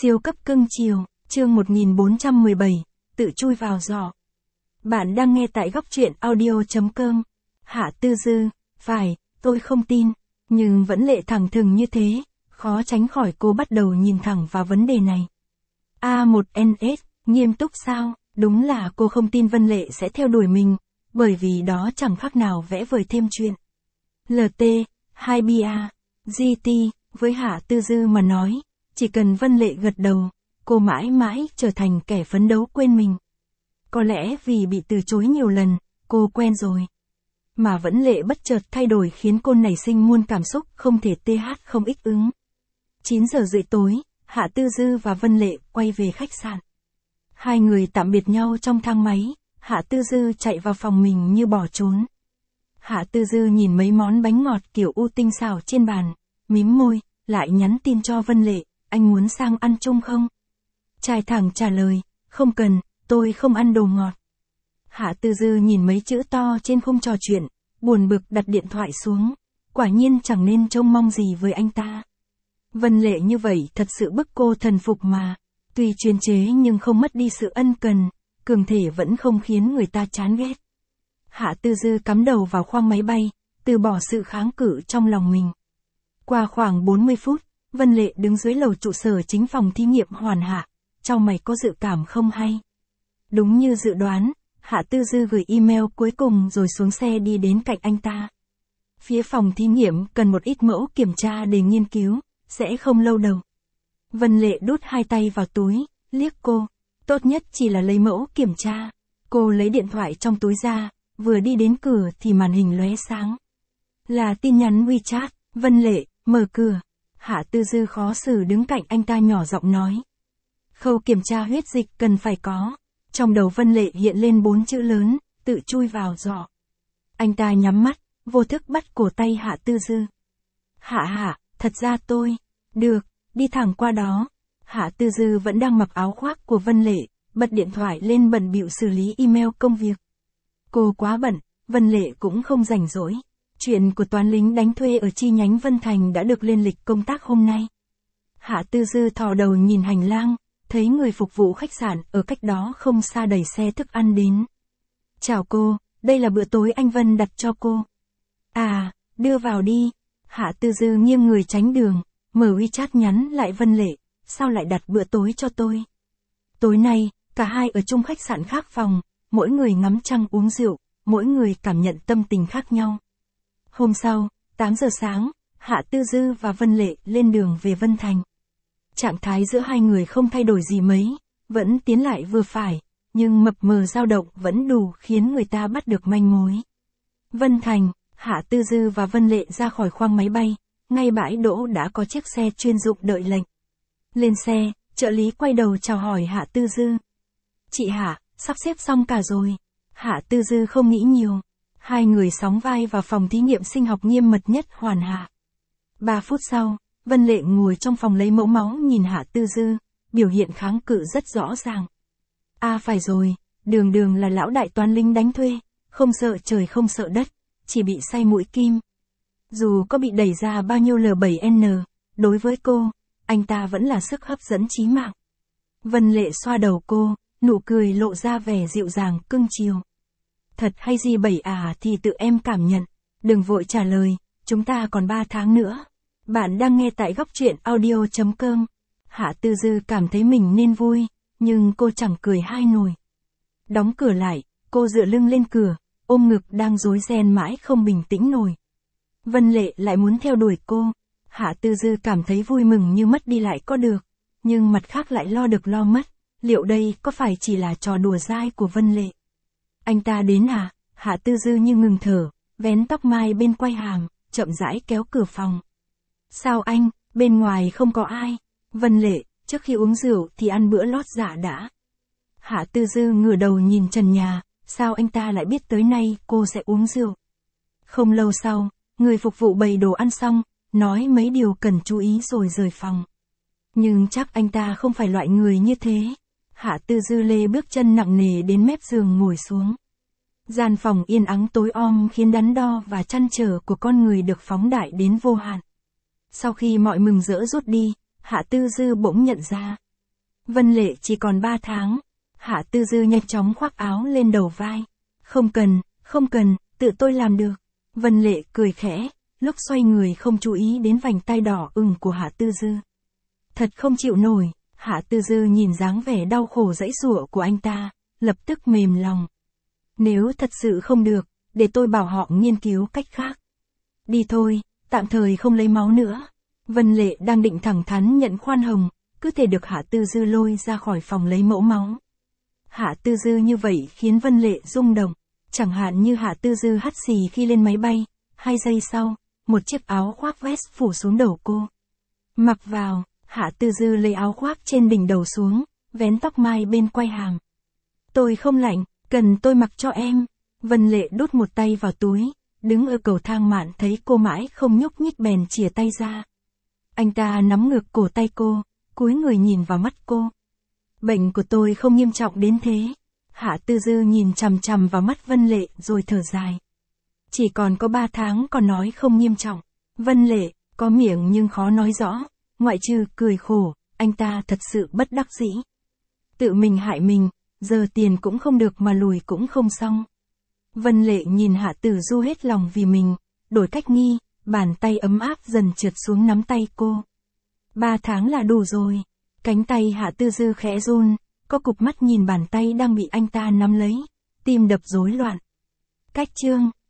Siêu cấp cưng chiều, chương 1417, tự chui vào giỏ. Bạn đang nghe tại góc truyện audio.com. Hạ Tư Dư, phải, tôi không tin, nhưng vẫn Lệ thẳng thừng như thế, khó tránh khỏi cô bắt đầu nhìn thẳng vào vấn đề này. A1NS, nghiêm túc sao? Đúng là cô không tin Vân Lệ sẽ theo đuổi mình, bởi vì đó chẳng khác nào vẽ vời thêm chuyện. LT, 2BA, GT, với Hạ Tư Dư mà nói, chỉ cần Vân Lệ gật đầu, cô mãi mãi trở thành kẻ phấn đấu quên mình. Có lẽ vì bị từ chối nhiều lần, cô quen rồi. Mà Vẫn Lệ bất chợt thay đổi khiến cô nảy sinh muôn cảm xúc không thể không ích ứng. 9 giờ rưỡi tối, Hạ Tư Dư và Vân Lệ quay về khách sạn. Hai người tạm biệt nhau trong thang máy, Hạ Tư Dư chạy vào phòng mình như bỏ trốn. Hạ Tư Dư nhìn mấy món bánh ngọt kiểu u tinh xảo trên bàn, mím môi, lại nhắn tin cho Vân Lệ, anh muốn sang ăn chung không? Trai thẳng trả lời, không cần, tôi không ăn đồ ngọt. Hạ Tư Dư nhìn mấy chữ to trên khung trò chuyện, buồn bực đặt điện thoại xuống, quả nhiên chẳng nên trông mong gì với anh ta. Vân Lệ như vậy thật sự bức cô thần phục mà, tuy chuyên chế nhưng không mất đi sự ân cần, cường thể vẫn không khiến người ta chán ghét. Hạ Tư Dư cắm đầu vào khoang máy bay, từ bỏ sự kháng cự trong lòng mình. Qua khoảng 40 phút, Vân Lệ đứng dưới lầu trụ sở chính phòng thí nghiệm Hoàn Hạ, trong mày có dự cảm không hay. Đúng như dự đoán, Hạ Tư Dư gửi email cuối cùng rồi xuống xe đi đến cạnh anh ta. Phía phòng thí nghiệm cần một ít mẫu kiểm tra để nghiên cứu, sẽ không lâu đâu. Vân Lệ đút hai tay vào túi, liếc cô, tốt nhất chỉ là lấy mẫu kiểm tra. Cô lấy điện thoại trong túi ra, vừa đi đến cửa thì màn hình lóe sáng. Là tin nhắn WeChat, Vân Lệ, mở cửa. Hạ Tư Dư khó xử đứng cạnh anh ta nhỏ giọng nói. Khâu kiểm tra huyết dịch cần phải có. Trong đầu Vân Lệ hiện lên 4 chữ lớn, tự chui vào giỏ. Anh ta nhắm mắt, vô thức bắt cổ tay Hạ Tư Dư. Hạ, thật ra tôi. Được, đi thẳng qua đó. Hạ Tư Dư vẫn đang mặc áo khoác của Vân Lệ, bật điện thoại lên bận bịu xử lý email công việc. Cô quá bận, Vân Lệ cũng không rảnh rỗi. Chuyện của toán lính đánh thuê ở chi nhánh Vân Thành đã được lên lịch công tác hôm nay. Hạ Tư Dư thò đầu nhìn hành lang, thấy người phục vụ khách sạn ở cách đó không xa đẩy xe thức ăn đến. Chào cô, đây là bữa tối anh Vân đặt cho cô. À, đưa vào đi. Hạ Tư Dư nghiêng người tránh đường, mở WeChat nhắn lại Vân Lệ, sao lại đặt bữa tối cho tôi? Tối nay, cả hai ở chung khách sạn khác phòng, mỗi người ngắm trăng uống rượu, mỗi người cảm nhận tâm tình khác nhau. Hôm sau, 8 giờ sáng, Hạ Tư Dư và Vân Lệ lên đường về Vân Thành. Trạng thái giữa hai người không thay đổi gì mấy, vẫn tiến lại vừa phải, nhưng mập mờ dao động vẫn đủ khiến người ta bắt được manh mối. Vân Thành, Hạ Tư Dư và Vân Lệ ra khỏi khoang máy bay, ngay bãi đỗ đã có chiếc xe chuyên dụng đợi lệnh. Lên xe, trợ lý quay đầu chào hỏi Hạ Tư Dư. Chị Hạ, sắp xếp xong cả rồi. Hạ Tư Dư không nghĩ nhiều. Hai người sóng vai vào phòng thí nghiệm sinh học nghiêm mật nhất Hoàn Hạ. 3 phút sau, Vân Lệ ngồi trong phòng lấy mẫu máu nhìn Hạ Tư Dư, biểu hiện kháng cự rất rõ ràng. Phải rồi, đường là lão đại toán lính đánh thuê, không sợ trời không sợ đất, chỉ bị say mũi kim. Dù có bị đẩy ra bao nhiêu L7N, đối với cô, anh ta vẫn là sức hấp dẫn chí mạng. Vân Lệ xoa đầu cô, nụ cười lộ ra vẻ dịu dàng cưng chiều. Thật hay gì thì tự em cảm nhận, đừng vội trả lời, chúng ta còn 3 tháng nữa. Bạn đang nghe tại góc truyện audio.com. Hạ Tư Dư cảm thấy mình nên vui, nhưng cô chẳng cười hai nổi. Đóng cửa lại, cô dựa lưng lên cửa, ôm ngực đang rối ren mãi không bình tĩnh nổi. Vân Lệ lại muốn theo đuổi cô. Hạ Tư Dư cảm thấy vui mừng như mất đi lại có được, nhưng mặt khác lại lo được lo mất, liệu đây có phải chỉ là trò đùa dai của Vân Lệ? Anh ta đến à? Hạ Tư Dư như ngừng thở, vén tóc mai bên quai hàm, chậm rãi kéo cửa phòng. Sao anh, bên ngoài không có ai? Vân Lệ, trước khi uống rượu thì ăn bữa lót dạ đã. Hạ Tư Dư ngửa đầu nhìn trần nhà, sao anh ta lại biết tới nay cô sẽ uống rượu? Không lâu sau, người phục vụ bày đồ ăn xong, nói mấy điều cần chú ý rồi rời phòng. Nhưng chắc anh ta không phải loại người như thế. Hạ Tư Dư lê bước chân nặng nề đến mép giường ngồi xuống. Gian phòng yên ắng tối om khiến đắn đo và trăn trở của con người được phóng đại đến vô hạn. Sau khi mọi mừng rỡ rút đi, Hạ Tư Dư bỗng nhận ra, Vân Lệ chỉ còn 3 tháng. Hạ Tư Dư nhanh chóng khoác áo lên đầu vai. Không cần, tự tôi làm được. Vân Lệ cười khẽ, lúc xoay người không chú ý đến vành tai đỏ ửng của Hạ Tư Dư. Thật không chịu nổi, Hạ Tư Dư nhìn dáng vẻ đau khổ giãy giụa của anh ta, lập tức mềm lòng. Nếu thật sự không được, để tôi bảo họ nghiên cứu cách khác. Đi thôi, tạm thời không lấy máu nữa. Vân Lệ đang định thẳng thắn nhận khoan hồng, cứ thể được Hạ Tư Dư lôi ra khỏi phòng lấy mẫu máu. Hạ Tư Dư như vậy khiến Vân Lệ rung động, chẳng hạn như Hạ Tư Dư hắt xì khi lên máy bay, 2 giây sau, một chiếc áo khoác vest phủ xuống đầu cô. Mặc vào, Hạ Tư Dư lấy áo khoác trên đỉnh đầu xuống, vén tóc mai bên quai hàm. Tôi không lạnh, cần tôi mặc cho em. Vân Lệ đút một tay vào túi, đứng ở cầu thang mạn thấy cô mãi không nhúc nhích bèn chìa tay ra. Anh ta nắm ngược cổ tay cô, cúi người nhìn vào mắt cô. Bệnh của tôi không nghiêm trọng đến thế. Hạ Tư Dư nhìn chằm chằm vào mắt Vân Lệ rồi thở dài. Chỉ còn có 3 tháng còn nói không nghiêm trọng. Vân Lệ, có miệng nhưng khó nói rõ, ngoại trừ cười khổ, anh ta thật sự bất đắc dĩ. Tự mình hại mình, giờ tiền cũng không được mà lùi cũng không xong. Vân Lệ nhìn Hạ Tử Du hết lòng vì mình, đổi cách nghi, bàn tay ấm áp dần trượt xuống nắm tay cô. 3 tháng là đủ rồi. Cánh tay Hạ Tư Dư khẽ run, có cụp mắt nhìn bàn tay đang bị anh ta nắm lấy, tim đập rối loạn. Cách chương